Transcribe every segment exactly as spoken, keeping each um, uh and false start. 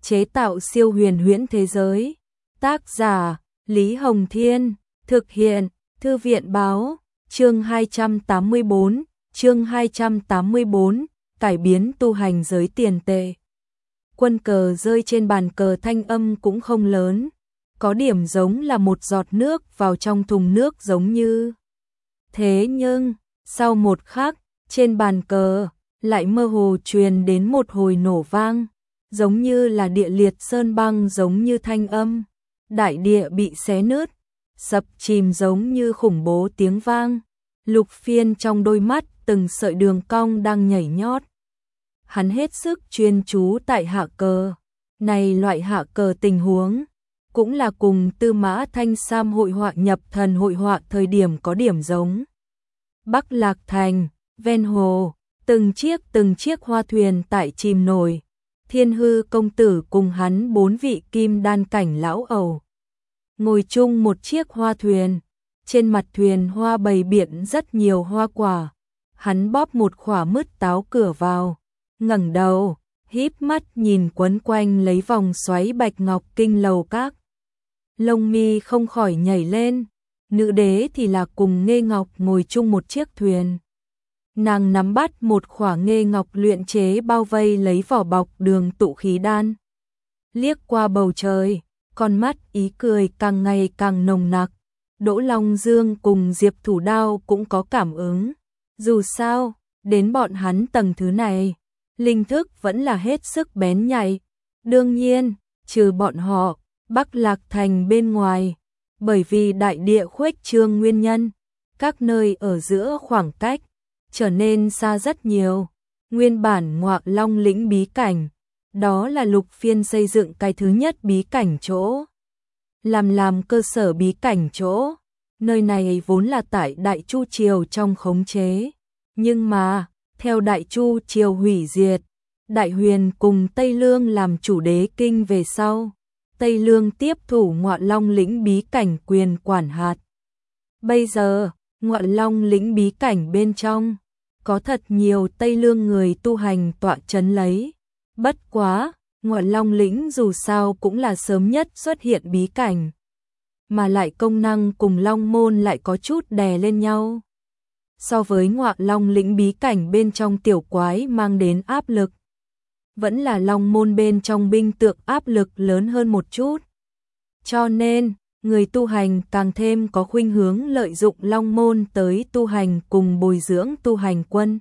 chế tạo siêu huyền huyễn thế giới. Tác giả Lý Hồng Thiên, thực hiện Thư viện Báo. Chương hai trăm tám mươi bốn, chương hai trăm tám mươi bốn, cải biến tu hành giới tiền tệ. Quân cờ rơi trên bàn cờ thanh âm cũng không lớn, có điểm giống là một giọt nước vào trong thùng nước giống như. Thế nhưng, sau một khắc, trên bàn cờ lại mơ hồ truyền đến một hồi nổ vang, giống như là địa liệt sơn băng, giống như thanh âm đại địa bị xé nứt, sập chìm giống như khủng bố tiếng vang. Lục Phiên trong đôi mắt từng sợi đường cong đang nhảy nhót. Hắn hết sức chuyên chú tại hạ cờ. Này loại hạ cờ tình huống cũng là cùng Tư Mã Thanh Sam hội họa nhập thần hội họa thời điểm có điểm giống. Bắc Lạc Thành, ven hồ, từng chiếc từng chiếc hoa thuyền tại chìm nổi. Thiên Hư công tử cùng hắn bốn vị kim đan cảnh lão ẩu ngồi chung một chiếc hoa thuyền. Trên mặt thuyền hoa bày biện rất nhiều hoa quả. Hắn bóp một khỏa mứt táo cửa vào, ngẩng đầu, híp mắt nhìn quấn quanh lấy vòng xoáy bạch ngọc kinh lầu các. Lông mi không khỏi nhảy lên. Nữ đế thì là cùng Nghê Ngọc ngồi chung một chiếc thuyền. Nàng nắm bắt một khỏa Nghê Ngọc luyện chế bao vây lấy vỏ bọc đường tụ khí đan. Liếc qua bầu trời, con mắt ý cười càng ngày càng nồng nặc. Đỗ Long Dương cùng Diệp Thủ Đao cũng có cảm ứng. Dù sao, đến bọn hắn tầng thứ này, linh thức vẫn là hết sức bén nhạy. Đương nhiên, trừ bọn họ, Bắc Lạc Thành bên ngoài, bởi vì đại địa khuếch trương nguyên nhân, các nơi ở giữa khoảng cách trở nên xa rất nhiều. Nguyên bản Ngọa Long lĩnh bí cảnh, đó là Lục Phiên xây dựng cái thứ nhất bí cảnh chỗ. Làm làm cơ sở bí cảnh chỗ, nơi này vốn là tại Đại Chu Triều trong khống chế. Nhưng mà, theo Đại Chu Triều hủy diệt, Đại Huyền cùng Tây Lương làm chủ đế kinh về sau, Tây Lương tiếp thủ Ngọa Long lĩnh bí cảnh quyền quản hạt. Bây giờ, Ngọa Long lĩnh bí cảnh bên trong, có thật nhiều Tây Lương người tu hành tọa trấn lấy. Bất quá, Ngọa Long lĩnh dù sao cũng là sớm nhất xuất hiện bí cảnh, mà lại công năng cùng Long môn lại có chút đè lên nhau. So với Ngọa Long lĩnh bí cảnh bên trong tiểu quái mang đến áp lực, vẫn là Long môn bên trong binh tượng áp lực lớn hơn một chút. Cho nên, người tu hành càng thêm có khuynh hướng lợi dụng Long môn tới tu hành cùng bồi dưỡng tu hành quân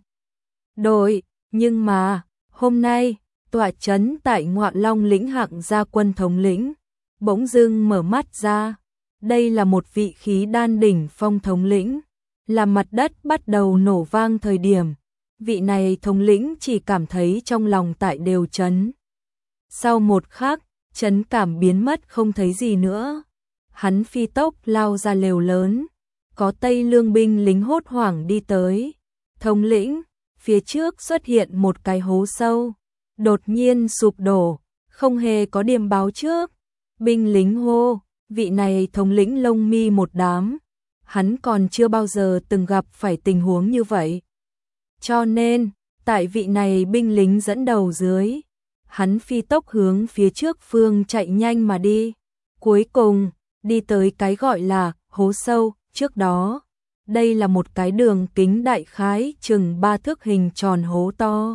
đội. Nhưng mà, hôm nay, tọa trấn tại Ngọa Long lĩnh Hạng Gia quân thống lĩnh bỗng dưng mở mắt ra. Đây là một vị khí đan đỉnh phong thống lĩnh. Là mặt đất bắt đầu nổ vang thời điểm, vị này thống lĩnh chỉ cảm thấy trong lòng tại đều chấn. Sau một khắc, chấn cảm biến mất không thấy gì nữa. Hắn phi tốc lao ra lều lớn, có Tây Lương binh lính hốt hoảng đi tới. Thống lĩnh, phía trước xuất hiện một cái hố sâu, đột nhiên sụp đổ, không hề có điểm báo trước. Binh lính hô, vị này thống lĩnh lông mi một đám. Hắn còn chưa bao giờ từng gặp phải tình huống như vậy. Cho nên, tại vị này binh lính dẫn đầu dưới, hắn phi tốc hướng phía trước phương chạy nhanh mà đi. Cuối cùng, đi tới cái gọi là hố sâu. Trước đó, đây là một cái đường kính đại khái chừng ba thước hình tròn hố to.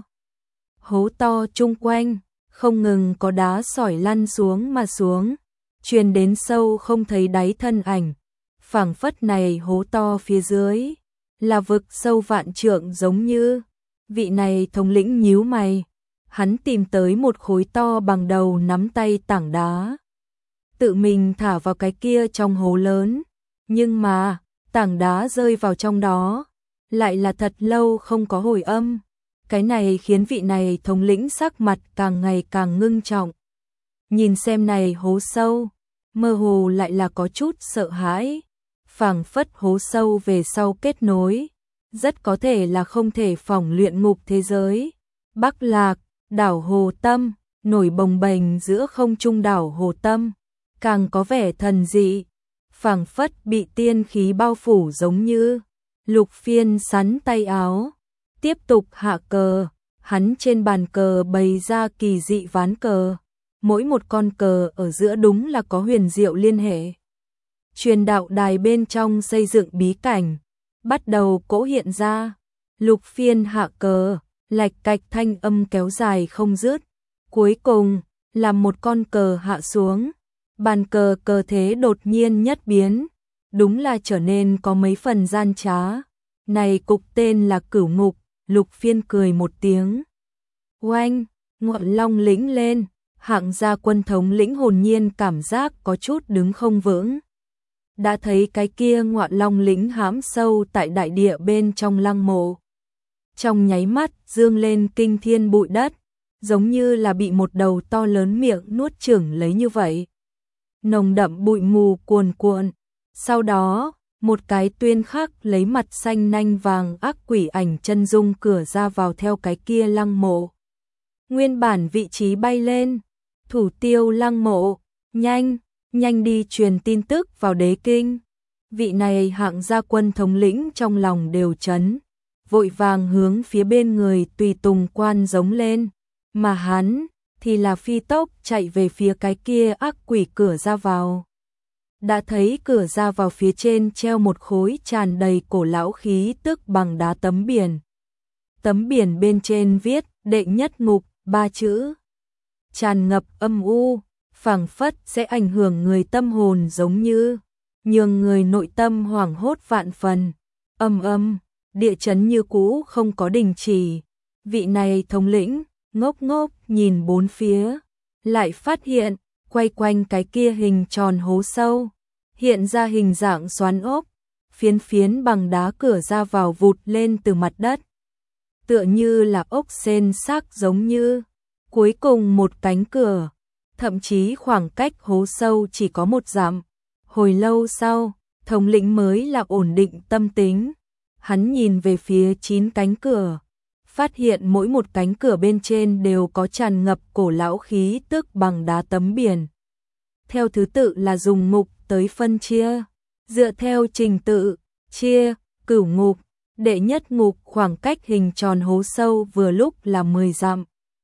Hố to chung quanh, không ngừng có đá sỏi lăn xuống mà xuống, truyền đến sâu không thấy đáy thân ảnh. Phảng phất này hố to phía dưới là vực sâu vạn trượng giống như. Vị này thống lĩnh nhíu mày, hắn tìm tới một khối to bằng đầu nắm tay tảng đá, tự mình thả vào cái kia trong hố lớn. Nhưng mà, tảng đá rơi vào trong đó, lại là thật lâu không có hồi âm. Cái này khiến vị này thống lĩnh sắc mặt càng ngày càng ngưng trọng. Nhìn xem này hố sâu, mơ hồ lại là có chút sợ hãi. Phảng phất hố sâu về sau kết nối, rất có thể là không thể phỏng luyện ngục thế giới. Bắc Lạc, đảo Hồ Tâm, nổi bồng bềnh giữa không trung đảo Hồ Tâm, càng có vẻ thần dị, phảng phất bị tiên khí bao phủ giống như. Lục Phiên sắn tay áo, tiếp tục hạ cờ, hắn trên bàn cờ bày ra kỳ dị ván cờ, mỗi một con cờ ở giữa đúng là có huyền diệu liên hệ. Truyền đạo đài bên trong xây dựng bí cảnh, bắt đầu cỗ hiện ra, lục phiên hạ cờ, lạch cạch thanh âm kéo dài không dứt. Cuối cùng, là một con cờ hạ xuống, bàn cờ cờ thế đột nhiên nhất biến, đúng là trở nên có mấy phần gian trá. Này cục tên là Cửu Ngục, lục phiên cười một tiếng. Oanh, ngọn long lĩnh lên, hạng gia quân thống lĩnh hồn nhiên cảm giác có chút đứng không vững. Đã thấy cái kia ngọn long lĩnh hãm sâu tại đại địa bên trong lăng mộ. Trong nháy mắt dương lên kinh thiên bụi đất, giống như là bị một đầu to lớn miệng nuốt chửng lấy như vậy. Nồng đậm bụi mù cuồn cuộn, sau đó, một cái tuyên khắc lấy mặt xanh nanh vàng ác quỷ ảnh chân dung cửa ra vào theo cái kia lăng mộ. Nguyên bản vị trí bay lên, thủ tiêu lăng mộ, nhanh, nhanh đi truyền tin tức vào đế kinh. Vị này hạng gia quân thống lĩnh trong lòng đều chấn, vội vàng hướng phía bên người tùy tùng quan giống lên, mà hắn thì là phi tốc chạy về phía cái kia ác quỷ cửa ra vào. Đã thấy cửa ra vào phía trên treo một khối tràn đầy cổ lão khí tức bằng đá tấm biển. Tấm biển bên trên viết đệ nhất ngục ba chữ. Tràn ngập âm u, phảng phất sẽ ảnh hưởng người tâm hồn giống như, nhường người nội tâm hoảng hốt vạn phần. Âm âm, địa chấn như cũ không có đình chỉ. Vị này thống lĩnh, ngốc ngốc nhìn bốn phía, lại phát hiện, quay quanh cái kia hình tròn hố sâu, hiện ra hình dạng xoắn ốc, phiến phiến bằng đá cửa ra vào vụt lên từ mặt đất. Tựa như là ốc sên xác giống như, cuối cùng một cánh cửa, thậm chí khoảng cách hố sâu chỉ có một dặm. Hồi lâu sau, thống lĩnh mới là ổn định tâm tính. Hắn nhìn về phía chín cánh cửa, phát hiện mỗi một cánh cửa bên trên đều có tràn ngập cổ lão khí tức bằng đá tấm biển. Theo thứ tự là dùng ngục tới phân chia, dựa theo trình tự, chia, cửu ngục, đệ nhất ngục khoảng cách hình tròn hố sâu vừa lúc là mười dặm.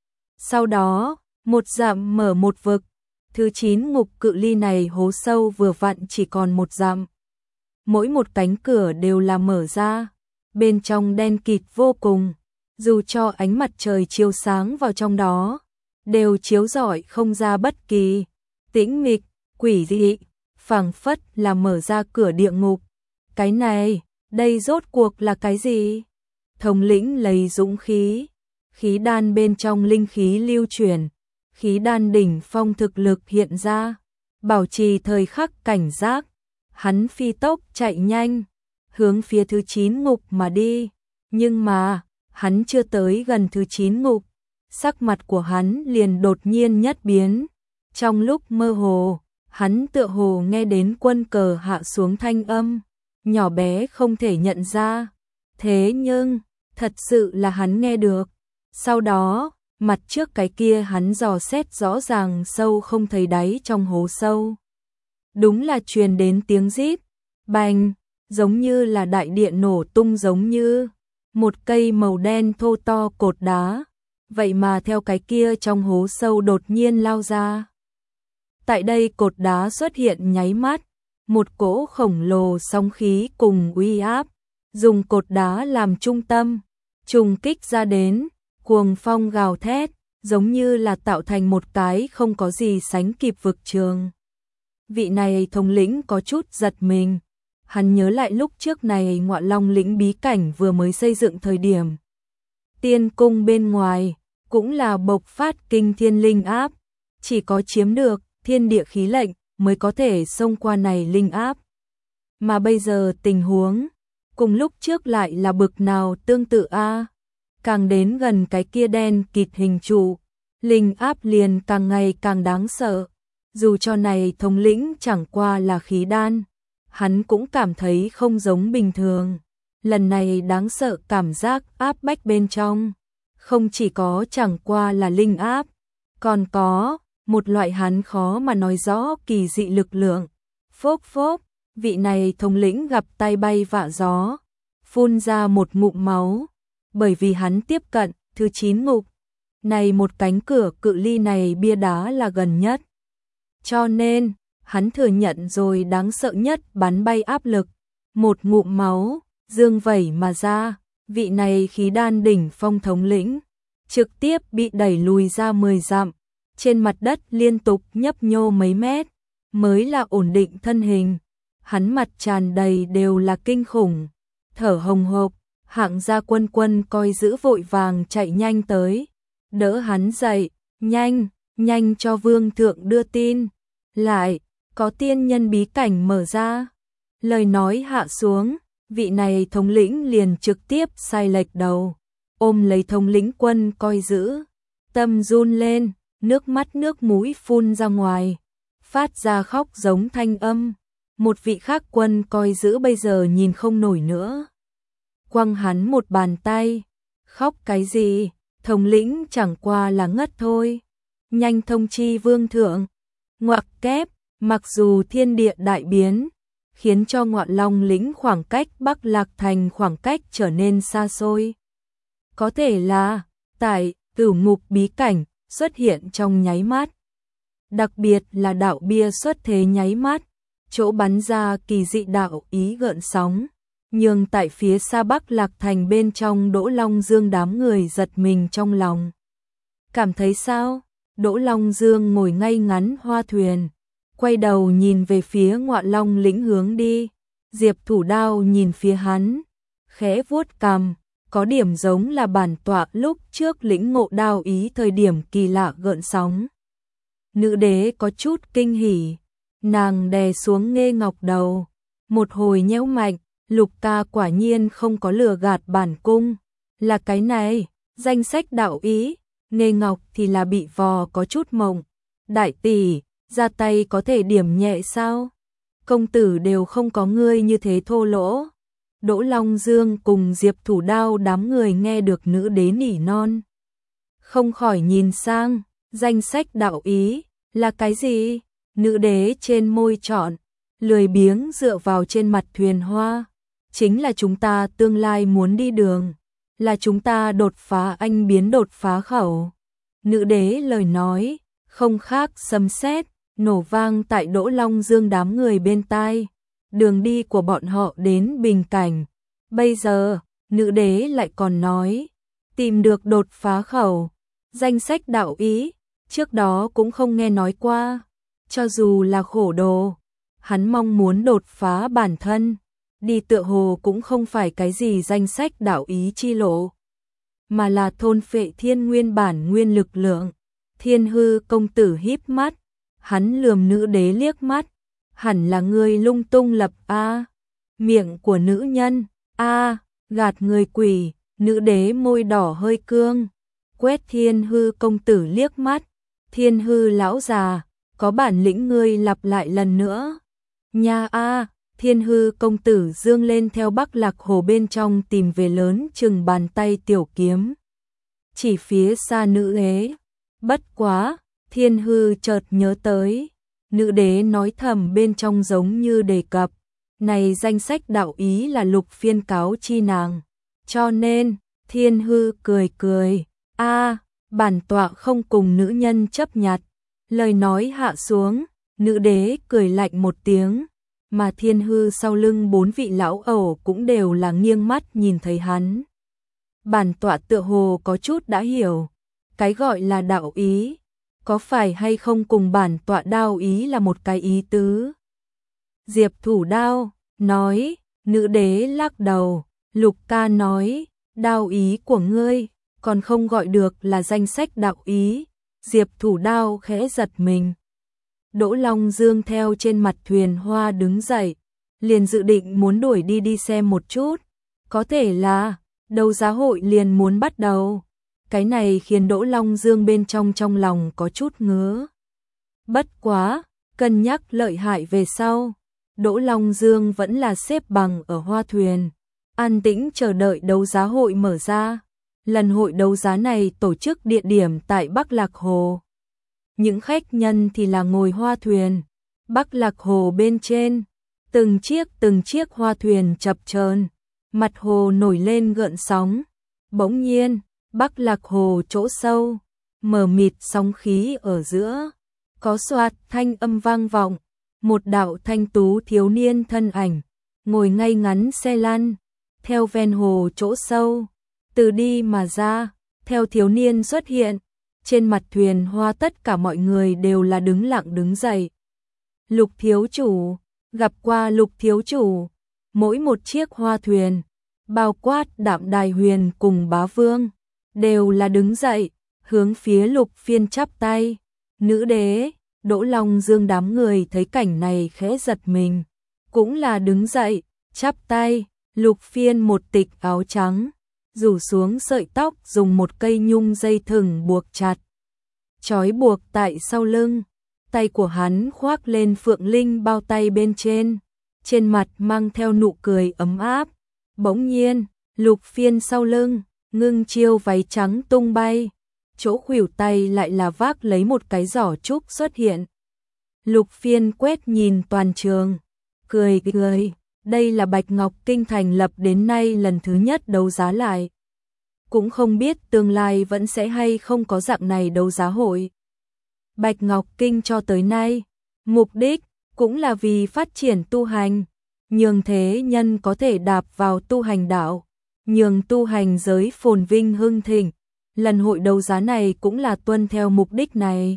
Sau đó, một dặm mở một vực, thứ chín ngục cự ly này hố sâu vừa vặn chỉ còn một dặm. Mỗi một cánh cửa đều là mở ra, bên trong đen kịt vô cùng, dù cho ánh mặt trời chiếu sáng vào trong đó, đều chiếu rọi không ra bất kỳ tĩnh mịch, quỷ dị, phảng phất là mở ra cửa địa ngục. Cái này, đây rốt cuộc là cái gì? Thống lĩnh lấy dũng khí, khí đan bên trong linh khí lưu chuyển, khí đan đỉnh phong thực lực hiện ra, bảo trì thời khắc cảnh giác, hắn phi tốc chạy nhanh, hướng phía thứ chín ngục mà đi, nhưng mà, hắn chưa tới gần thứ chín ngục, sắc mặt của hắn liền đột nhiên nhất biến, trong lúc mơ hồ, hắn tựa hồ nghe đến quân cờ hạ xuống thanh âm, nhỏ bé không thể nhận ra, thế nhưng, thật sự là hắn nghe được. Sau đó, mặt trước cái kia hắn dò xét rõ ràng sâu không thấy đáy trong hố sâu. Đúng là truyền đến tiếng rít, bành, giống như là đại điện nổ tung giống như một cây màu đen thô to cột đá, vậy mà theo cái kia trong hố sâu đột nhiên lao ra. Tại đây cột đá xuất hiện nháy mắt, một cỗ khổng lồ sóng khí cùng uy áp, dùng cột đá làm trung tâm, trùng kích ra đến, cuồng phong gào thét, giống như là tạo thành một cái không có gì sánh kịp vực trường. Vị này thống lĩnh có chút giật mình, hắn nhớ lại lúc trước này Ngọa Long lĩnh bí cảnh vừa mới xây dựng thời điểm. Tiên cung bên ngoài, cũng là bộc phát kinh thiên linh áp, chỉ có chiếm được thiên địa khí lệnh mới có thể xông qua này linh áp. Mà bây giờ tình huống, cùng lúc trước lại là bực nào tương tự a? Càng đến gần cái kia đen kịt hình trụ, linh áp liền càng ngày càng đáng sợ. Dù cho này thống lĩnh chẳng qua là khí đan, hắn cũng cảm thấy không giống bình thường. Lần này đáng sợ cảm giác áp bách bên trong, không chỉ có chẳng qua là linh áp, còn có một loại hắn khó mà nói rõ kỳ dị lực lượng. Phốc phốc, vị này thống lĩnh gặp tay bay vạ gió, phun ra một ngụm máu, bởi vì hắn tiếp cận thứ chín ngục. Này một cánh cửa cự ly này bia đá là gần nhất. Cho nên, hắn thừa nhận rồi đáng sợ nhất bắn bay áp lực. Một ngụm máu, dương vẩy mà ra, vị này khí đan đỉnh phong thống lĩnh. Trực tiếp bị đẩy lùi ra mười dặm. Trên mặt đất liên tục nhấp nhô mấy mét, mới là ổn định thân hình. Hắn mặt tràn đầy đều là kinh khủng, thở hồng hộc, hạng gia quân quân coi giữ vội vàng chạy nhanh tới, đỡ hắn dậy, nhanh, nhanh cho vương thượng đưa tin, lại, có tiên nhân bí cảnh mở ra. Lời nói hạ xuống, vị này thống lĩnh liền trực tiếp sai lệch đầu, ôm lấy thống lĩnh quân coi giữ, tâm run lên, nước mắt nước mũi phun ra ngoài, phát ra khóc giống thanh âm. Một vị khác quân coi giữ bây giờ nhìn không nổi nữa. Quăng hắn một bàn tay. Khóc cái gì? Thống lĩnh chẳng qua là ngất thôi. Nhanh thông chi vương thượng. Ngoặc kép, mặc dù thiên địa đại biến, khiến cho Ngọa Long lĩnh khoảng cách Bắc Lạc Thành khoảng cách trở nên xa xôi. Có thể là, tại Cửu Ngục bí cảnh, xuất hiện trong nháy mắt. Đặc biệt là đạo bia xuất thế nháy mắt. Chỗ bắn ra kỳ dị đạo ý gợn sóng, nhưng tại phía xa Bắc Lạc Thành bên trong Đỗ Long Dương đám người giật mình trong lòng. Cảm thấy sao? Đỗ Long Dương ngồi ngay ngắn hoa thuyền, quay đầu nhìn về phía Ngọa Long lĩnh hướng đi. Diệp Thủ Đao nhìn phía hắn, khẽ vuốt cằm, có điểm giống là bản tọa lúc trước lĩnh ngộ đao ý thời điểm kỳ lạ gợn sóng. Nữ đế có chút kinh hỉ. Nàng đè xuống Nghê Ngọc đầu, một hồi nhéo mạnh, Lục ca quả nhiên không có lừa gạt bản cung, là cái này, danh sách đạo ý, Nghê Ngọc thì là bị vò có chút mộng, đại tỷ, ra tay có thể điểm nhẹ sao? Công tử đều không có ngươi như thế thô lỗ. Đỗ Long Dương cùng Diệp Thủ Đao đám người nghe được nữ đế nỉ non. Không khỏi nhìn sang, danh sách đạo ý, là cái gì? Nữ đế trên môi trọn, lười biếng dựa vào trên mặt thuyền hoa. Chính là chúng ta tương lai muốn đi đường, là chúng ta đột phá anh biến đột phá khẩu. Nữ đế lời nói, không khác sấm sét, nổ vang tại Đỗ Long Dương đám người bên tai. Đường đi của bọn họ đến bình cảnh. Bây giờ, nữ đế lại còn nói, tìm được đột phá khẩu. Danh sách đạo ý, trước đó cũng không nghe nói qua. Cho dù là khổ đồ, hắn mong muốn đột phá bản thân, đi tựa hồ cũng không phải cái gì danh sách đạo ý chi lộ, mà là thôn phệ thiên nguyên bản nguyên lực lượng. Thiên Hư công tử híp mắt, hắn lườm nữ đế liếc mắt, hẳn là ngươi lung tung lập a, miệng của nữ nhân, a, gạt người quỷ. Nữ đế môi đỏ hơi cương, quét Thiên Hư công tử liếc mắt, Thiên Hư lão già, có bản lĩnh ngươi lặp lại lần nữa. Nha a, Thiên Hư công tử dương lên theo Bắc Lạc hồ bên trong tìm về lớn chừng bàn tay tiểu kiếm. Chỉ phía xa nữ đế, bất quá, Thiên Hư chợt nhớ tới, nữ đế nói thầm bên trong giống như đề cập, này danh sách đạo ý là lục phiên cáo chi nàng. Cho nên, Thiên Hư cười cười, a, bản tọa không cùng nữ nhân chấp nhặt. Lời nói hạ xuống, nữ đế cười lạnh một tiếng, mà Thiên Hư sau lưng bốn vị lão ẩu cũng đều là nghiêng mắt nhìn thấy hắn. Bản tọa tựa hồ có chút đã hiểu, cái gọi là đạo ý, có phải hay không cùng bản tọa đao ý là một cái ý tứ. Diệp Thủ Đao nói, nữ đế lắc đầu, Lục ca nói, đao ý của ngươi còn không gọi được là danh sách đạo ý. Diệp Thủ Đao khẽ giật mình. Đỗ Long Dương theo trên mặt thuyền hoa đứng dậy, liền dự định muốn đuổi đi đi xem một chút. Có thể là, đấu giá hội liền muốn bắt đầu. Cái này khiến Đỗ Long Dương bên trong trong lòng có chút ngứa. Bất quá, cân nhắc lợi hại về sau. Đỗ Long Dương vẫn là xếp bằng ở hoa thuyền, an tĩnh chờ đợi đấu giá hội mở ra. Lần hội đấu giá này tổ chức địa điểm tại Bắc Lạc Hồ. Những khách nhân thì là ngồi hoa thuyền. Bắc Lạc Hồ bên trên, từng chiếc từng chiếc hoa thuyền chập chờn, mặt hồ nổi lên gợn sóng. Bỗng nhiên, Bắc Lạc Hồ chỗ sâu, mờ mịt sóng khí ở giữa, có xoạt thanh âm vang vọng, một đạo thanh tú thiếu niên thân ảnh, ngồi ngay ngắn xe lăn, theo ven hồ chỗ sâu, từ đi mà ra, theo thiếu niên xuất hiện, trên mặt thuyền hoa tất cả mọi người đều là đứng lặng đứng dậy. Lục thiếu chủ, gặp qua Lục thiếu chủ, mỗi một chiếc hoa thuyền, bao quát Đạm Đài Huyền cùng Bá Vương, đều là đứng dậy, hướng phía Lục Phiên chắp tay. Nữ đế, Đỗ Long Dương đám người thấy cảnh này khẽ giật mình, cũng là đứng dậy, chắp tay. Lục Phiên một tịch áo trắng, rủ xuống sợi tóc dùng một cây nhung dây thừng buộc chặt, trói buộc tại sau lưng, tay của hắn khoác lên phượng linh bao tay bên trên, trên mặt mang theo nụ cười ấm áp. Bỗng nhiên, Lục Phiên sau lưng, Ngưng Chiêu váy trắng tung bay, chỗ khuỷu tay lại là vác lấy một cái giỏ trúc xuất hiện. Lục Phiên quét nhìn toàn trường, cười cười, đây là Bạch Ngọc Kinh thành lập đến nay lần thứ nhất đấu giá lại. Cũng không biết tương lai vẫn sẽ hay không có dạng này đấu giá hội. Bạch Ngọc Kinh cho tới nay, mục đích cũng là vì phát triển tu hành, nhường thế nhân có thể đạp vào tu hành đạo, nhường tu hành giới phồn vinh hưng thịnh. Lần hội đấu giá này cũng là tuân theo mục đích này.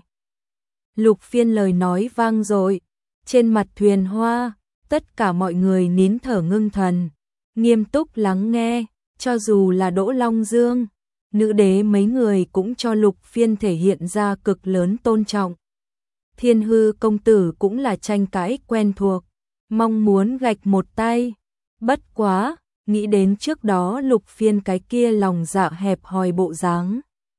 Lục Phiên lời nói vang dội, trên mặt thuyền hoa, tất cả mọi người nín thở ngưng thần, nghiêm túc lắng nghe, cho dù là Đỗ Long Dương, nữ đế mấy người cũng cho Lục Phiên thể hiện ra cực lớn tôn trọng. Thiên Hư công tử cũng là tranh cãi quen thuộc, mong muốn gạch một tay. Bất quá, nghĩ đến trước đó Lục Phiên cái kia lòng dạ hẹp hòi bộ dáng,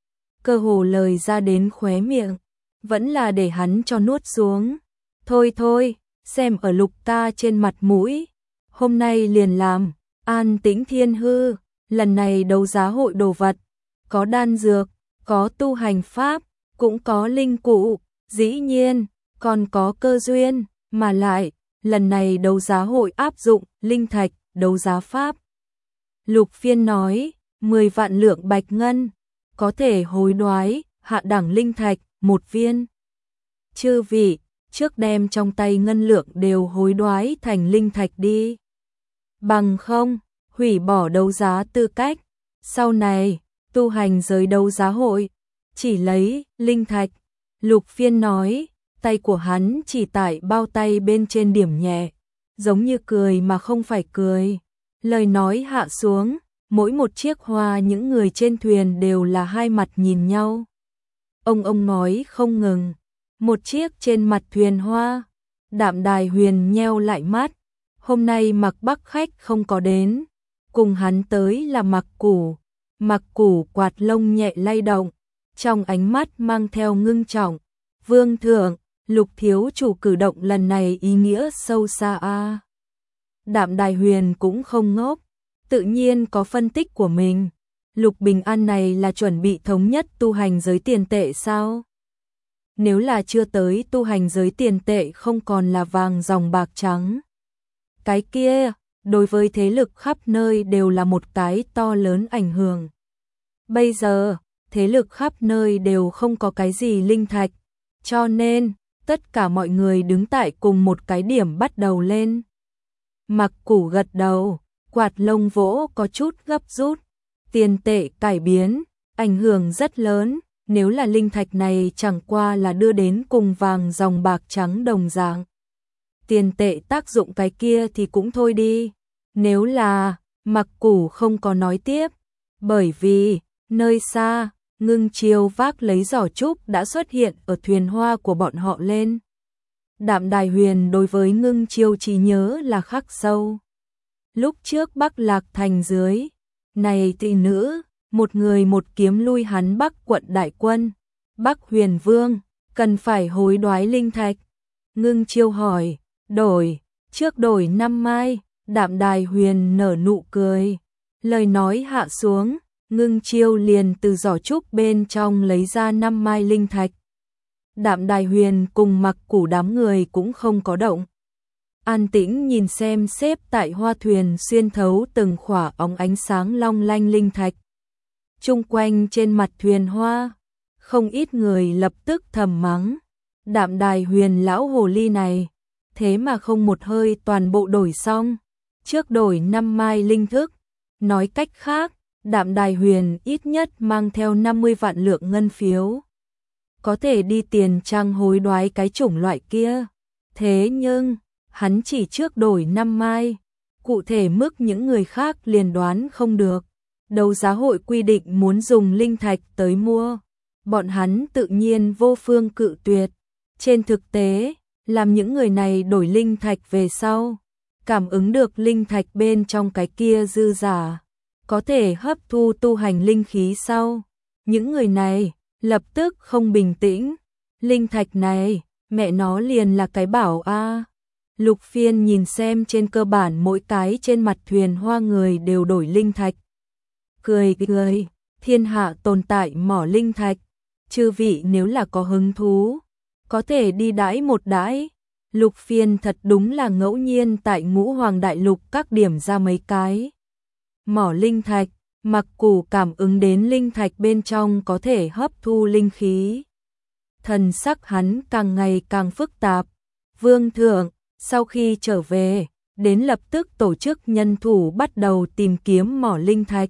cơ hồ lời ra đến khóe miệng, vẫn là để hắn cho nuốt xuống. Thôi thôi, xem ở Lục ta trên mặt mũi, hôm nay liền làm. An tĩnh Thiên Hư, lần này đấu giá hội đồ vật, có đan dược, có tu hành pháp, cũng có linh cụ, dĩ nhiên, còn có cơ duyên, mà lại, lần này đấu giá hội áp dụng linh thạch, đấu giá pháp. Lục Phiên nói, mười vạn lượng bạch ngân, có thể hối đoái, hạ đẳng linh thạch, một viên. Chư vị, trước đem trong tay ngân lượng đều hối đoái thành linh thạch đi. Bằng không, hủy bỏ đấu giá tư cách. Sau này, tu hành giới đấu giá hội, chỉ lấy linh thạch. Lục Phiên nói, tay của hắn chỉ tại bao tay bên trên điểm nhẹ, giống như cười mà không phải cười. Lời nói hạ xuống, mỗi một chiếc hoa những người trên thuyền đều là hai mặt nhìn nhau. Ông ông nói không ngừng, một chiếc trên mặt thuyền hoa, Đạm Đài Huyền nheo lại mắt, hôm nay Mặc Bắc khách không có đến, cùng hắn tới là Mặc Củ. Mặc Củ quạt lông nhẹ lay động, trong ánh mắt mang theo ngưng trọng. Vương thượng, Lục thiếu chủ cử động lần này ý nghĩa sâu xa a. À. Đạm Đài Huyền cũng không ngốc, tự nhiên có phân tích của mình. Lục Bình An này là chuẩn bị thống nhất tu hành giới tiền tệ sao? Nếu là chưa tới tu hành giới tiền tệ không còn là vàng dòng bạc trắng. Cái kia, đối với thế lực khắp nơi đều là một cái to lớn ảnh hưởng. Bây giờ, thế lực khắp nơi đều không có cái gì linh thạch, cho nên, tất cả mọi người đứng tại cùng một cái điểm bắt đầu lên. Mặc Củ gật đầu, quạt lông vỗ có chút gấp rút, tiền tệ cải biến, ảnh hưởng rất lớn, nếu là linh thạch này chẳng qua là đưa đến cùng vàng dòng bạc trắng đồng dạng. Tiền tệ tác dụng cái kia thì cũng thôi đi, nếu là, Mặc Củ không có nói tiếp, bởi vì, nơi xa, Ngưng Chiêu vác lấy giỏ trúc đã xuất hiện ở thuyền hoa của bọn họ lên. Đạm Đài Huyền đối với Ngưng Chiêu chỉ nhớ là khắc sâu. Lúc trước Bắc Lạc thành dưới, này tỷ nữ, một người một kiếm lui hắn Bắc quận đại quân, Bắc Huyền Vương, cần phải hối đoái linh thạch. Ngưng Chiêu hỏi, đổi, trước đổi năm mai, Đạm Đài Huyền nở nụ cười, lời nói hạ xuống. Ngưng Chiêu liền từ giỏ trúc bên trong lấy ra năm mai linh thạch. Đạm Đài Huyền cùng Mặc Củ đám người cũng không có động. An tĩnh nhìn xem xếp tại hoa thuyền xuyên thấu từng khỏa óng ánh sáng long lanh linh thạch. Trung quanh trên mặt thuyền hoa, Không ít người lập tức thầm mắng, Đạm Đài Huyền lão hồ ly này, thế mà không một hơi toàn bộ đổi xong, trước đổi năm mai linh thức, nói cách khác, Đạm Đài Huyền ít nhất mang theo năm mươi vạn lượng ngân phiếu, có thể đi tiền trang hối đoái cái chủng loại kia, thế nhưng, hắn chỉ trước đổi năm mai, cụ thể mức những người khác liền đoán không được, đấu giá hội quy định muốn dùng linh thạch tới mua, bọn hắn tự nhiên vô phương cự tuyệt, trên thực tế, làm những người này đổi linh thạch về sau, cảm ứng được linh thạch bên trong cái kia dư giả, có thể hấp thu tu hành linh khí sau, những người này lập tức không bình tĩnh, linh thạch này, mẹ nó liền là cái bảo a. Lục Phiên nhìn xem trên cơ bản mỗi cái trên mặt thuyền hoa người đều đổi linh thạch. Cười cười, thiên hạ tồn tại mỏ linh thạch, chư vị nếu là có hứng thú, có thể đi đãi một đãi. Lục Phiên thật đúng là ngẫu nhiên tại Ngũ Hoàng Đại Lục các điểm ra mấy cái. Mỏ linh thạch, mặc củ cảm ứng đến linh thạch bên trong có thể hấp thu linh khí. Thần sắc hắn càng ngày càng phức tạp. Vương thượng, sau khi trở về, đến lập tức tổ chức nhân thủ bắt đầu tìm kiếm mỏ linh thạch.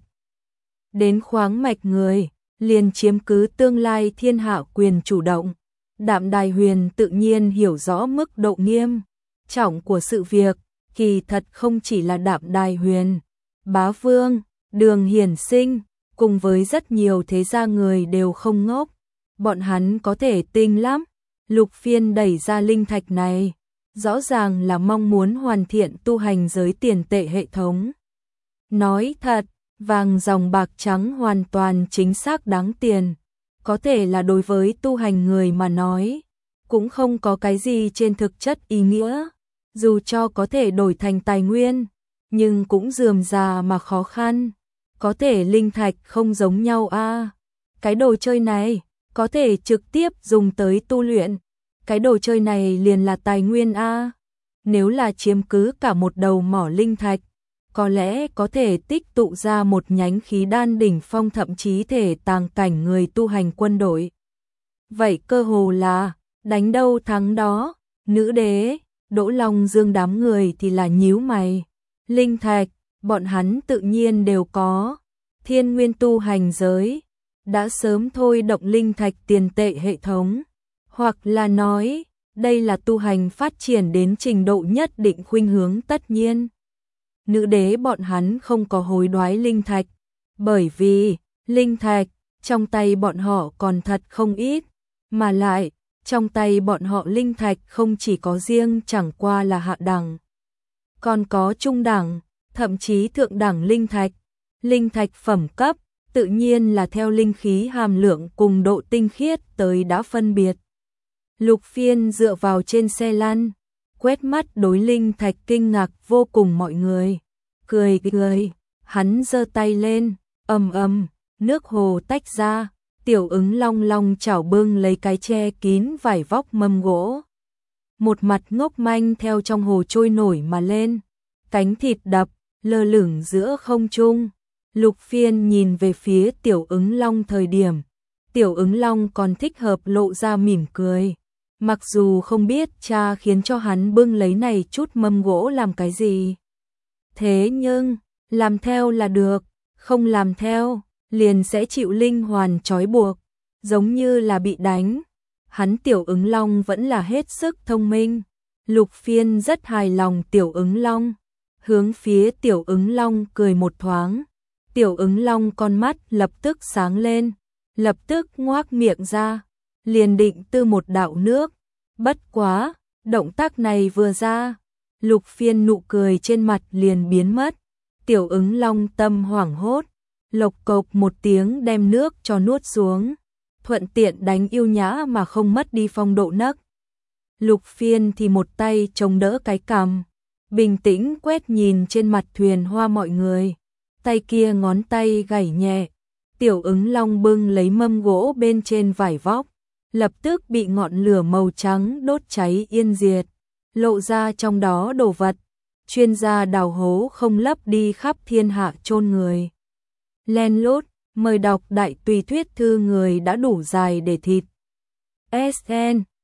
Đến khoáng mạch người, liền chiếm cứ tương lai thiên hạ quyền chủ động. Đạm Đài Huyền tự nhiên hiểu rõ mức độ nghiêm trọng của sự việc, kỳ thật không chỉ là Đạm Đài Huyền, Bá Vương, Đường Hiển Sinh, cùng với rất nhiều thế gia người đều không ngốc, bọn hắn có thể tinh lắm. Lục Phiên đẩy ra linh thạch này, rõ ràng là mong muốn hoàn thiện tu hành giới tiền tệ hệ thống. Nói thật, vàng dòng bạc trắng hoàn toàn chính xác đáng tiền, có thể là đối với tu hành người mà nói, cũng không có cái gì trên thực chất ý nghĩa, dù cho có thể đổi thành tài nguyên, nhưng cũng rườm rà mà khó khăn, có thể linh thạch không giống nhau a. Cái đồ chơi này, có thể trực tiếp dùng tới tu luyện, cái đồ chơi này liền là tài nguyên a. Nếu là chiếm cứ cả một đầu mỏ linh thạch, có lẽ có thể tích tụ ra một nhánh khí đan đỉnh phong thậm chí thể tàng cảnh người tu hành quân đội. Vậy cơ hồ là, đánh đâu thắng đó, nữ đế, Đỗ Long Dương đám người thì là nhíu mày. Linh thạch, bọn hắn tự nhiên đều có, thiên nguyên tu hành giới, đã sớm thôi động linh thạch tiền tệ hệ thống, hoặc là nói, đây là tu hành phát triển đến trình độ nhất định khuynh hướng tất nhiên. Nữ đế bọn hắn không có hối đoái linh thạch, bởi vì, linh thạch, trong tay bọn họ còn thật không ít, mà lại, trong tay bọn họ linh thạch không chỉ có riêng chẳng qua là hạ đẳng, còn có trung đẳng, thậm chí thượng đẳng linh thạch. Linh thạch phẩm cấp, tự nhiên là theo linh khí hàm lượng cùng độ tinh khiết tới đã phân biệt. Lục Phiên dựa vào trên xe lăn, quét mắt đối linh thạch kinh ngạc vô cùng mọi người. Cười cười, hắn giơ tay lên, ầm ầm, nước hồ tách ra, Tiểu Ứng long long chảo bưng lấy cái che kín vải vóc mâm gỗ. Một mặt ngốc manh theo trong hồ trôi nổi mà lên, cánh thịt đập, lơ lửng giữa không trung. Lục Phiên nhìn về phía Tiểu Ứng long thời điểm, Tiểu Ứng long còn thích hợp lộ ra mỉm cười. Mặc dù không biết cha khiến cho hắn bưng lấy này chút mâm gỗ làm cái gì. Thế nhưng, làm theo là được, không làm theo, liền sẽ chịu linh hoàn trói buộc, giống như là bị đánh. Hắn Tiểu Ứng long vẫn là hết sức thông minh. Lục Phiên rất hài lòng Tiểu Ứng long, hướng phía Tiểu Ứng long cười một thoáng. Tiểu Ứng long con mắt lập tức sáng lên, lập tức ngoác miệng ra, liền định tư một đạo nước. Bất quá, động tác này vừa ra, Lục Phiên nụ cười trên mặt liền biến mất. Tiểu Ứng long tâm hoảng hốt, lộc cộc một tiếng đem nước cho nuốt xuống, thuận tiện đánh yêu nhã mà không mất đi phong độ nấc. Lục Phiên thì một tay chống đỡ cái cằm, bình tĩnh quét nhìn trên mặt thuyền hoa mọi người, tay kia ngón tay gảy nhẹ. Tiểu Ứng long bưng lấy mâm gỗ bên trên vải vóc, lập tức bị ngọn lửa màu trắng đốt cháy yên diệt, lộ ra trong đó đồ vật. Chuyên gia đào hố không lấp đi khắp thiên hạ chôn người. Len lút, Mời đọc đại tùy thuyết thư người đã đủ dài để thịt. ét en